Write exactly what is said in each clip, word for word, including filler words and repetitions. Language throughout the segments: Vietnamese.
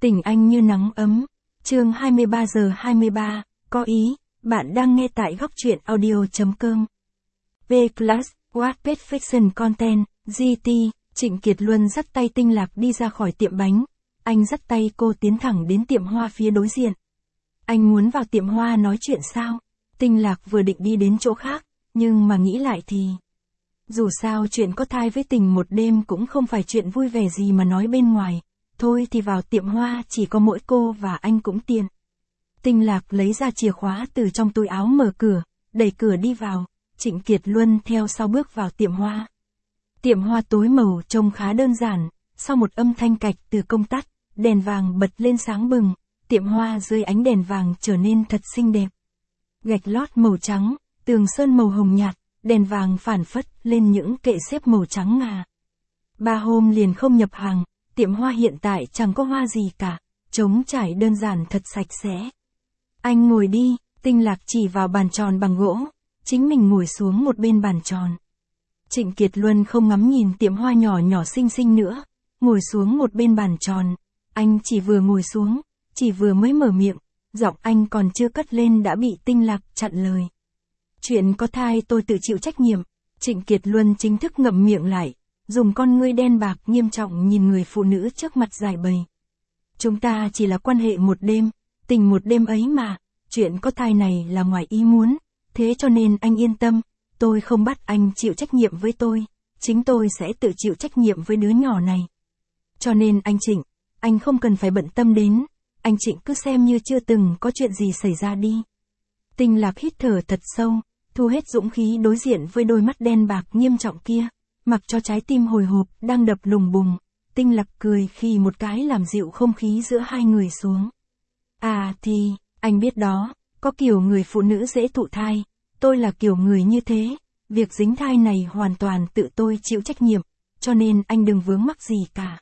Tình anh như nắng ấm. Chương hai mươi ba giờ hai mươi ba, có ý, bạn đang nghe tại góc truyện audio.com. V-Class, Wattpad Fiction Content, giê tê, Trịnh Kiệt Luân dắt tay Tinh Lạc đi ra khỏi tiệm bánh. Anh dắt tay cô tiến thẳng đến tiệm hoa phía đối diện. Anh muốn vào tiệm hoa nói chuyện sao? Tinh Lạc vừa định đi đến chỗ khác, nhưng mà nghĩ lại thì... Dù sao chuyện có thai với Tình một đêm cũng không phải chuyện vui vẻ gì mà nói bên ngoài. Thôi thì vào tiệm hoa chỉ có mỗi cô và anh cũng tiện. Tinh Lạc lấy ra chìa khóa từ trong túi áo mở cửa, đẩy cửa đi vào. Trịnh Kiệt Luân theo sau bước vào tiệm hoa. Tiệm hoa tối màu trông khá đơn giản, sau một âm thanh cạch từ công tắc, đèn vàng bật lên sáng bừng, tiệm hoa dưới ánh đèn vàng trở nên thật xinh đẹp. Gạch lót màu trắng, tường sơn màu hồng nhạt, đèn vàng phản phất lên những kệ xếp màu trắng ngà. Ba hôm liền không nhập hàng, tiệm hoa hiện tại chẳng có hoa gì cả, trống trải đơn giản thật sạch sẽ. Anh ngồi đi, Tinh Lạc chỉ vào bàn tròn bằng gỗ, chính mình ngồi xuống một bên bàn tròn. Trịnh Kiệt Luân không ngắm nhìn tiệm hoa nhỏ nhỏ xinh xinh nữa, ngồi xuống một bên bàn tròn. Anh chỉ vừa ngồi xuống, chỉ vừa mới mở miệng, giọng anh còn chưa cất lên đã bị Tinh Lạc chặn lời. Chuyện có thai tôi tự chịu trách nhiệm. Trịnh Kiệt Luân chính thức ngậm miệng lại, dùng con ngươi đen bạc nghiêm trọng nhìn người phụ nữ trước mặt giải bày. Chúng ta chỉ là quan hệ một đêm, tình một đêm ấy mà, chuyện có thai này là ngoài ý muốn, thế cho nên anh yên tâm, tôi không bắt anh chịu trách nhiệm với tôi, chính tôi sẽ tự chịu trách nhiệm với đứa nhỏ này. Cho nên anh Trịnh, anh không cần phải bận tâm đến, anh Trịnh cứ xem như chưa từng có chuyện gì xảy ra đi. Tinh Lạc hít thở thật sâu, thu hết dũng khí đối diện với đôi mắt đen bạc nghiêm trọng kia, mặc cho trái tim hồi hộp đang đập lùng bùng. Tinh Lạc cười khi một cái làm dịu không khí giữa hai người xuống. À thì, anh biết đó, có kiểu người phụ nữ dễ thụ thai, tôi là kiểu người như thế, việc dính thai này hoàn toàn tự tôi chịu trách nhiệm, cho nên anh đừng vướng mắc gì cả.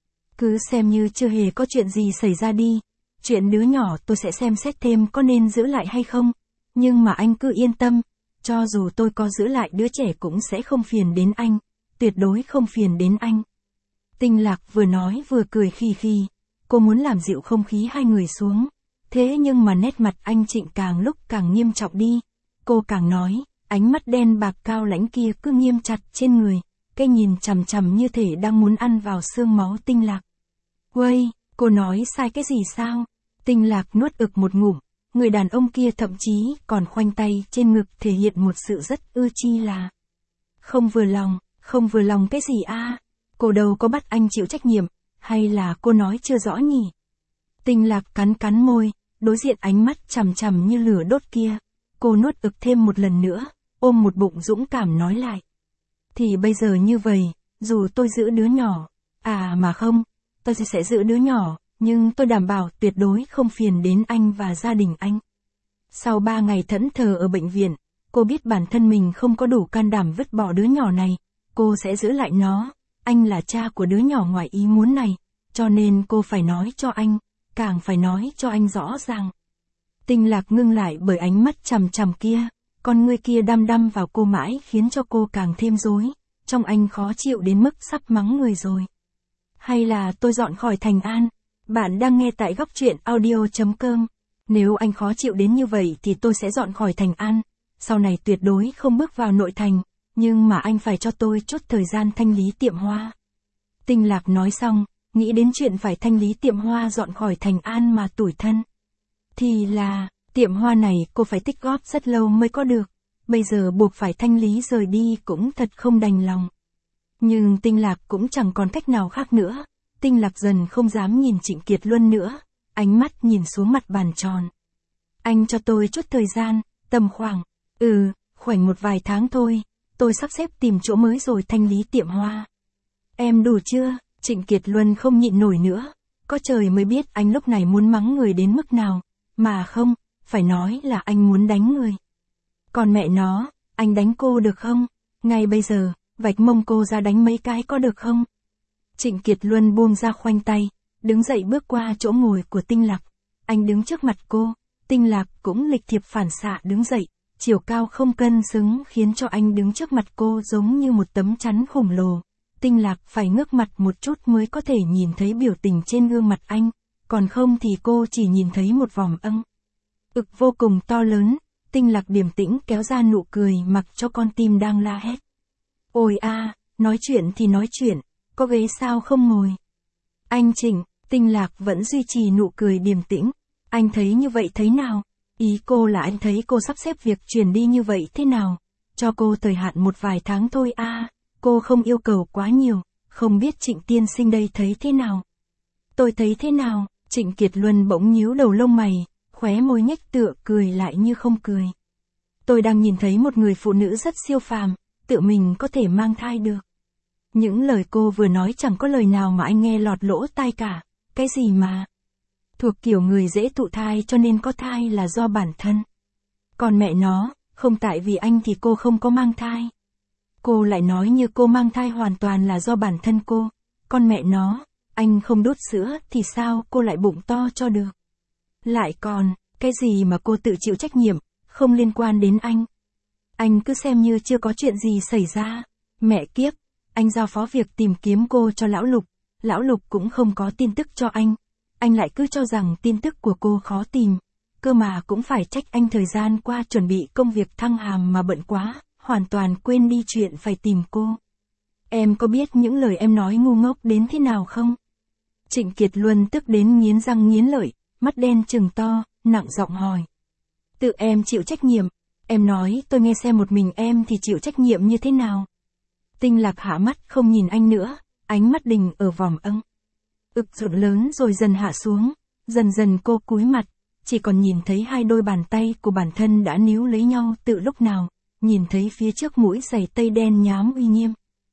Cứ xem như chưa hề có chuyện gì xảy ra đi, chuyện đứa nhỏ tôi sẽ xem xét thêm có nên giữ lại hay không, nhưng mà anh cứ yên tâm, cho dù tôi có giữ lại đứa trẻ cũng sẽ không phiền đến anh, tuyệt đối không phiền đến anh. Tinh Lạc vừa nói vừa cười khi khi, cô muốn làm dịu không khí hai người xuống, thế nhưng mà nét mặt anh Trịnh càng lúc càng nghiêm trọng đi, cô càng nói, ánh mắt đen bạc cao lãnh kia cứ nghiêm chặt trên người, cái nhìn chằm chằm như thể đang muốn ăn vào xương máu Tinh Lạc. Uây, cô nói sai cái gì sao? Tinh Lạc nuốt ực một ngụm, người đàn ông kia thậm chí còn khoanh tay trên ngực thể hiện một sự rất ưa chi là không vừa lòng, không vừa lòng cái gì a? À? Cô đâu có bắt anh chịu trách nhiệm, hay là cô nói chưa rõ nhỉ? Tinh Lạc cắn cắn môi, đối diện ánh mắt chằm chằm như lửa đốt kia, cô nuốt ực thêm một lần nữa, ôm một bụng dũng cảm nói lại. Thì bây giờ như vậy, dù tôi giữ đứa nhỏ, à mà không, tôi sẽ giữ đứa nhỏ, nhưng tôi đảm bảo tuyệt đối không phiền đến anh và gia đình anh. Sau ba ngày thẫn thờ ở bệnh viện, cô biết bản thân mình không có đủ can đảm vứt bỏ đứa nhỏ này, cô sẽ giữ lại nó, anh là cha của đứa nhỏ ngoài ý muốn này, cho nên cô phải nói cho anh, càng phải nói cho anh rõ ràng. Tinh Lạc ngưng lại bởi ánh mắt chằm chằm kia, con ngươi kia đăm đăm vào cô mãi khiến cho cô càng thêm rối, trong anh khó chịu đến mức sắp mắng người rồi. Hay là tôi dọn khỏi Thành An? Bạn đang nghe tại góc truyện audio.com. Nếu anh khó chịu đến như vậy thì tôi sẽ dọn khỏi Thành An, sau này tuyệt đối không bước vào nội thành, nhưng mà anh phải cho tôi chút thời gian thanh lý tiệm hoa. Tinh Lạc nói xong, nghĩ đến chuyện phải thanh lý tiệm hoa dọn khỏi Thành An mà tủi thân. Thì là, tiệm hoa này cô phải tích góp rất lâu mới có được, bây giờ buộc phải thanh lý rời đi cũng thật không đành lòng. Nhưng Tinh Lạc cũng chẳng còn cách nào khác nữa, Tinh Lạc dần không dám nhìn Trịnh Kiệt Luân nữa, ánh mắt nhìn xuống mặt bàn tròn. Anh cho tôi chút thời gian, tầm khoảng, ừ, khoảnh một vài tháng thôi, tôi sắp xếp tìm chỗ mới rồi thanh lý tiệm hoa. Em đủ chưa? Trịnh Kiệt Luân không nhịn nổi nữa, có trời mới biết anh lúc này muốn mắng người đến mức nào, mà không, phải nói là anh muốn đánh người. Còn mẹ nó, anh đánh cô được không? Ngay bây giờ, vạch mông cô ra đánh mấy cái có được không? Trịnh Kiệt Luân buông ra khoanh tay, đứng dậy bước qua chỗ ngồi của Tinh Lạc. Anh đứng trước mặt cô, Tinh Lạc cũng lịch thiệp phản xạ đứng dậy, chiều cao không cân xứng khiến cho anh đứng trước mặt cô giống như một tấm chắn khổng lồ. Tinh Lạc phải ngước mặt một chút mới có thể nhìn thấy biểu tình trên gương mặt anh, còn không thì cô chỉ nhìn thấy một vòng âng. Ực vô cùng to lớn. Tinh Lạc điềm tĩnh kéo ra nụ cười mặc cho con tim đang la hét. Ôi a, nói chuyện thì nói chuyện, có ghế sao không ngồi? Anh Trịnh, Tinh Lạc vẫn duy trì nụ cười điềm tĩnh. Anh thấy như vậy thế nào? Ý cô là anh thấy cô sắp xếp việc chuyển đi như vậy thế nào? Cho cô thời hạn một vài tháng thôi a, à, cô không yêu cầu quá nhiều, không biết Trịnh tiên sinh đây thấy thế nào? Tôi thấy thế nào? Trịnh Kiệt Luân bỗng nhíu đầu lông mày, khóe môi nhếch tựa cười lại như không cười. Tôi đang nhìn thấy một người phụ nữ rất siêu phàm, tự mình có thể mang thai được. Những lời cô vừa nói chẳng có lời nào mà anh nghe lọt lỗ tai cả. Cái gì mà? Thuộc kiểu người dễ thụ thai cho nên có thai là do bản thân. Còn mẹ nó, không tại vì anh thì cô không có mang thai. Cô lại nói như cô mang thai hoàn toàn là do bản thân cô. Con mẹ nó, anh không đút sữa thì sao cô lại bụng to cho được? Lại còn, cái gì mà cô tự chịu trách nhiệm, không liên quan đến anh. Anh cứ xem như chưa có chuyện gì xảy ra. Mẹ kiếp, anh giao phó việc tìm kiếm cô cho Lão Lục. Lão Lục cũng không có tin tức cho anh. Anh lại cứ cho rằng tin tức của cô khó tìm. Cơ mà cũng phải trách anh thời gian qua chuẩn bị công việc thăng hàm mà bận quá, hoàn toàn quên đi chuyện phải tìm cô. Em có biết những lời em nói ngu ngốc đến thế nào không? Trịnh Kiệt Luân tức đến nghiến răng nghiến lợi, mắt đen trừng to, nặng giọng hỏi. Tự em chịu trách nhiệm, em nói tôi nghe xem một mình em thì chịu trách nhiệm như thế nào? Tinh Lạc hạ mắt không nhìn anh nữa, ánh mắt đình ở vòng âng. Ực rộn lớn rồi dần hạ xuống, dần dần cô cúi mặt, chỉ còn nhìn thấy hai đôi bàn tay của bản thân đã níu lấy nhau từ lúc nào, nhìn thấy phía trước mũi giày tây đen nhám uy nghiêm.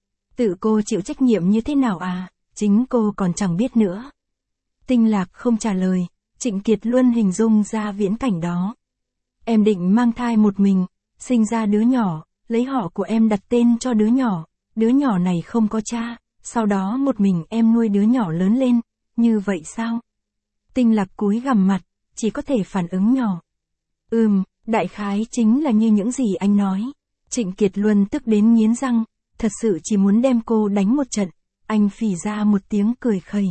Tự cô chịu trách nhiệm như thế nào à, chính cô còn chẳng biết nữa. Tinh Lạc không trả lời, Trịnh Kiệt Luân hình dung ra viễn cảnh đó. Em định mang thai một mình, sinh ra đứa nhỏ, lấy họ của em đặt tên cho đứa nhỏ, đứa nhỏ này không có cha, sau đó một mình em nuôi đứa nhỏ lớn lên, như vậy sao? Tinh Lạc cúi gằm mặt, chỉ có thể phản ứng nhỏ. Ừm, đại khái chính là như những gì anh nói. Trịnh Kiệt Luân tức đến nghiến răng, thật sự chỉ muốn đem cô đánh một trận. Anh phì ra một tiếng cười khẩy.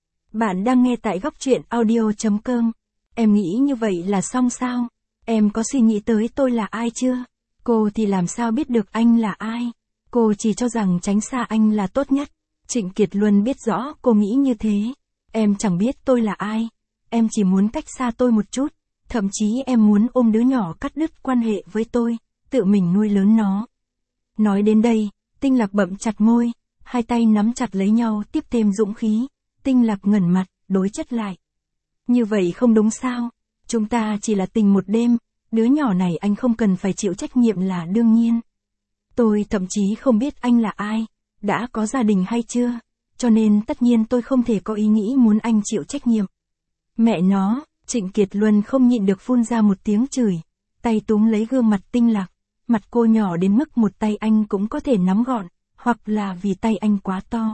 Bạn đang nghe tại góc truyện audio chấm com. Em nghĩ như vậy là xong sao? Em có suy nghĩ tới tôi là ai chưa? Cô thì làm sao biết được anh là ai? Cô chỉ cho rằng tránh xa anh là tốt nhất. Trịnh Kiệt Luân biết rõ cô nghĩ như thế. Em chẳng biết tôi là ai. Em chỉ muốn cách xa tôi một chút. Thậm chí em muốn ôm đứa nhỏ cắt đứt quan hệ với tôi, tự mình nuôi lớn nó. Nói đến đây, Tinh Lạc bậm chặt môi, hai tay nắm chặt lấy nhau tiếp thêm dũng khí. Tinh Lạc ngẩn mặt, đối chất lại. Như vậy không đúng sao? Chúng ta chỉ là tình một đêm, đứa nhỏ này anh không cần phải chịu trách nhiệm là đương nhiên. Tôi thậm chí không biết anh là ai, đã có gia đình hay chưa, cho nên tất nhiên tôi không thể có ý nghĩ muốn anh chịu trách nhiệm. Mẹ nó, Trịnh Kiệt Luân không nhịn được phun ra một tiếng chửi, tay túm lấy gương mặt Tinh Lạc, mặt cô nhỏ đến mức một tay anh cũng có thể nắm gọn, hoặc là vì tay anh quá to.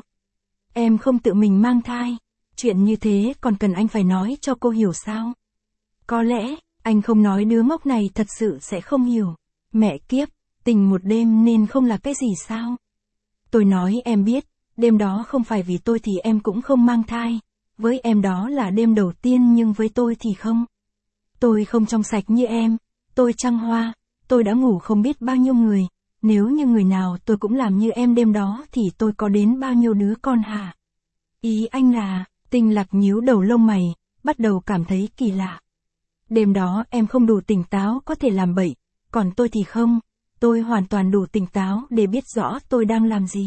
Em không tự mình mang thai, chuyện như thế còn cần anh phải nói cho cô hiểu sao? Có lẽ, anh không nói đứa ngốc này thật sự sẽ không hiểu. Mẹ kiếp, tình một đêm nên không là cái gì sao? Tôi nói em biết, đêm đó không phải vì tôi thì em cũng không mang thai. Với em đó là đêm đầu tiên nhưng với tôi thì không. Tôi không trong sạch như em, tôi trăng hoa, tôi đã ngủ không biết bao nhiêu người. Nếu như người nào tôi cũng làm như em đêm đó thì tôi có đến bao nhiêu đứa con hả? Ý anh là, Tinh Lạc nhíu đầu lông mày, bắt đầu cảm thấy kỳ lạ. Đêm đó em không đủ tỉnh táo có thể làm bậy, còn tôi thì không, tôi hoàn toàn đủ tỉnh táo để biết rõ tôi đang làm gì.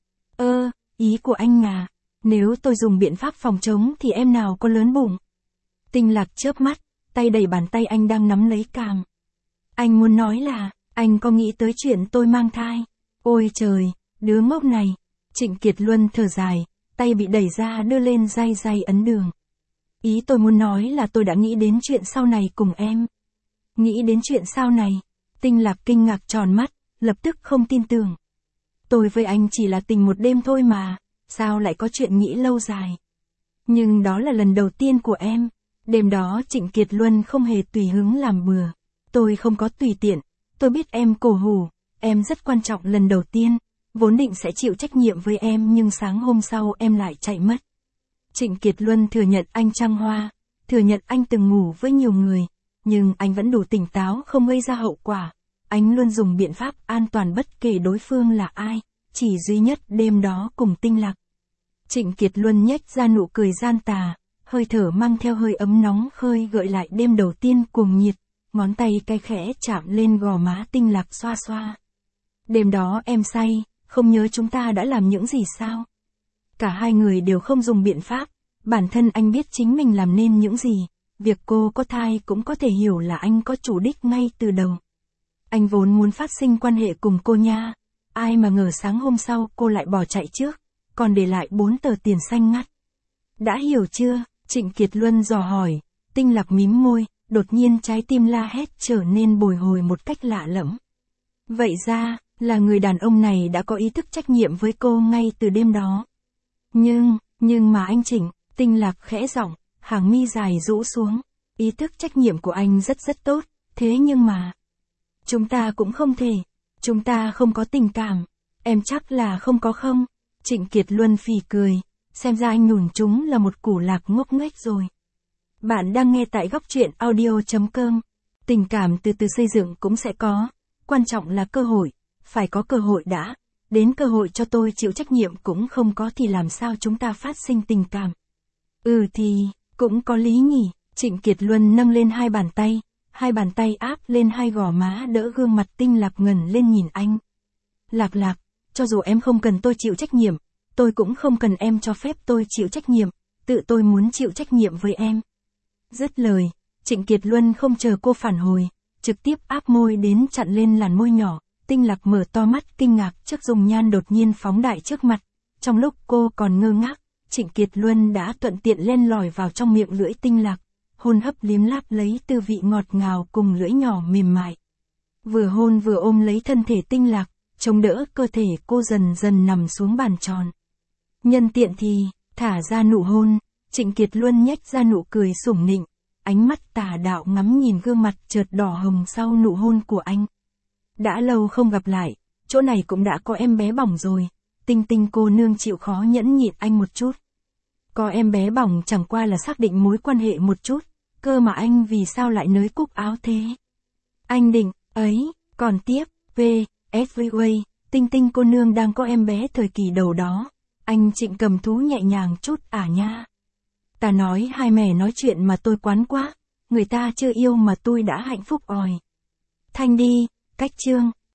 Ơ, ý của anh à, nếu tôi dùng biện pháp phòng chống thì em nào có lớn bụng? Tinh Lạc chớp mắt, tay đẩy bàn tay anh đang nắm lấy cằm. Anh muốn nói là, anh có nghĩ tới chuyện tôi mang thai? Ôi trời, đứa ngốc này. Trịnh Kiệt Luân thở dài, tay bị đẩy ra đưa lên day day ấn đường. Ý tôi muốn nói là tôi đã nghĩ đến chuyện sau này cùng em. Nghĩ đến chuyện sau này? Tinh Lạc kinh ngạc tròn mắt, lập tức không tin tưởng. Tôi với anh chỉ là tình một đêm thôi mà, sao lại có chuyện nghĩ lâu dài? Nhưng đó là lần đầu tiên của em. Đêm đó Trịnh Kiệt Luân không hề tùy hứng làm bừa. Tôi không có tùy tiện, tôi biết em cổ hủ, em rất quan trọng lần đầu tiên, vốn định sẽ chịu trách nhiệm với em nhưng sáng hôm sau em lại chạy mất. Trịnh Kiệt Luân thừa nhận anh trăng hoa, thừa nhận anh từng ngủ với nhiều người, nhưng anh vẫn đủ tỉnh táo không gây ra hậu quả. Anh luôn dùng biện pháp an toàn bất kể đối phương là ai, chỉ duy nhất đêm đó cùng Tinh Lạc. Trịnh Kiệt Luân nhếch ra nụ cười gian tà, hơi thở mang theo hơi ấm nóng khơi gợi lại đêm đầu tiên cuồng nhiệt, ngón tay cay khẽ chạm lên gò má Tinh Lạc xoa xoa. Đêm đó em say, không nhớ chúng ta đã làm những gì sao? Cả hai người đều không dùng biện pháp, bản thân anh biết chính mình làm nên những gì, việc cô có thai cũng có thể hiểu là anh có chủ đích ngay từ đầu. Anh vốn muốn phát sinh quan hệ cùng cô nha, ai mà ngờ sáng hôm sau cô lại bỏ chạy trước, còn để lại bốn tờ tiền xanh ngắt. Đã hiểu chưa? Trịnh Kiệt Luân dò hỏi. Tinh Lạc mím môi, đột nhiên trái tim la hét trở nên bồi hồi một cách lạ lẫm. Vậy ra, là người đàn ông này đã có ý thức trách nhiệm với cô ngay từ đêm đó. Nhưng, nhưng mà anh Trịnh, Tinh Lạc khẽ giọng, hàng mi dài rũ xuống. Ý thức trách nhiệm của anh rất rất tốt, thế nhưng mà... Chúng ta cũng không thể. Chúng ta không có tình cảm. Em chắc là không có không? Trịnh Kiệt Luân phì cười. Xem ra anh nhủn chúng là một củ lạc ngốc nghếch rồi. Bạn đang nghe tại góc truyện audio chấm com. Tình cảm từ từ xây dựng cũng sẽ có. Quan trọng là cơ hội. Phải có cơ hội đã. Đến cơ hội cho tôi chịu trách nhiệm cũng không có thì làm sao chúng ta phát sinh tình cảm. Ừ thì, cũng có lý nhỉ. Trịnh Kiệt Luân nâng lên hai bàn tay. Hai bàn tay áp lên hai gò má đỡ gương mặt Tinh Lạc ngẩng lên nhìn anh. Lạc Lạc, cho dù em không cần tôi chịu trách nhiệm, tôi cũng không cần em cho phép tôi chịu trách nhiệm, tự tôi muốn chịu trách nhiệm với em. Dứt lời, Trịnh Kiệt Luân không chờ cô phản hồi, trực tiếp áp môi đến chặn lên làn môi nhỏ. Tinh Lạc mở to mắt kinh ngạc trước dung nhan đột nhiên phóng đại trước mặt. Trong lúc cô còn ngơ ngác, Trịnh Kiệt Luân đã thuận tiện len lỏi vào trong miệng lưỡi Tinh Lạc, hôn hấp liếm láp lấy tư vị ngọt ngào cùng lưỡi nhỏ mềm mại. Vừa hôn vừa ôm lấy thân thể Tinh Lạc, chống đỡ cơ thể cô dần dần nằm xuống bàn tròn. Nhân tiện thì, thả ra nụ hôn, Trịnh Kiệt Luân nhếch ra nụ cười sủng nịnh, ánh mắt tà đạo ngắm nhìn gương mặt chợt đỏ hồng sau nụ hôn của anh. Đã lâu không gặp lại, chỗ này cũng đã có em bé bỏng rồi, Tinh Tinh cô nương chịu khó nhẫn nhịn anh một chút. Có em bé bỏng chẳng qua là xác định mối quan hệ một chút, cơ mà anh vì sao lại nới cúc áo thế? Anh định, ấy, còn tiếp, V, S V Way, Tinh Tinh cô nương đang có em bé thời kỳ đầu đó, anh Trịnh cầm thú nhẹ nhàng chút à nha. Ta nói hai mẹ nói chuyện mà tôi quán quá, người ta chưa yêu mà tôi đã hạnh phúc òi. Thanh đi, cách chương,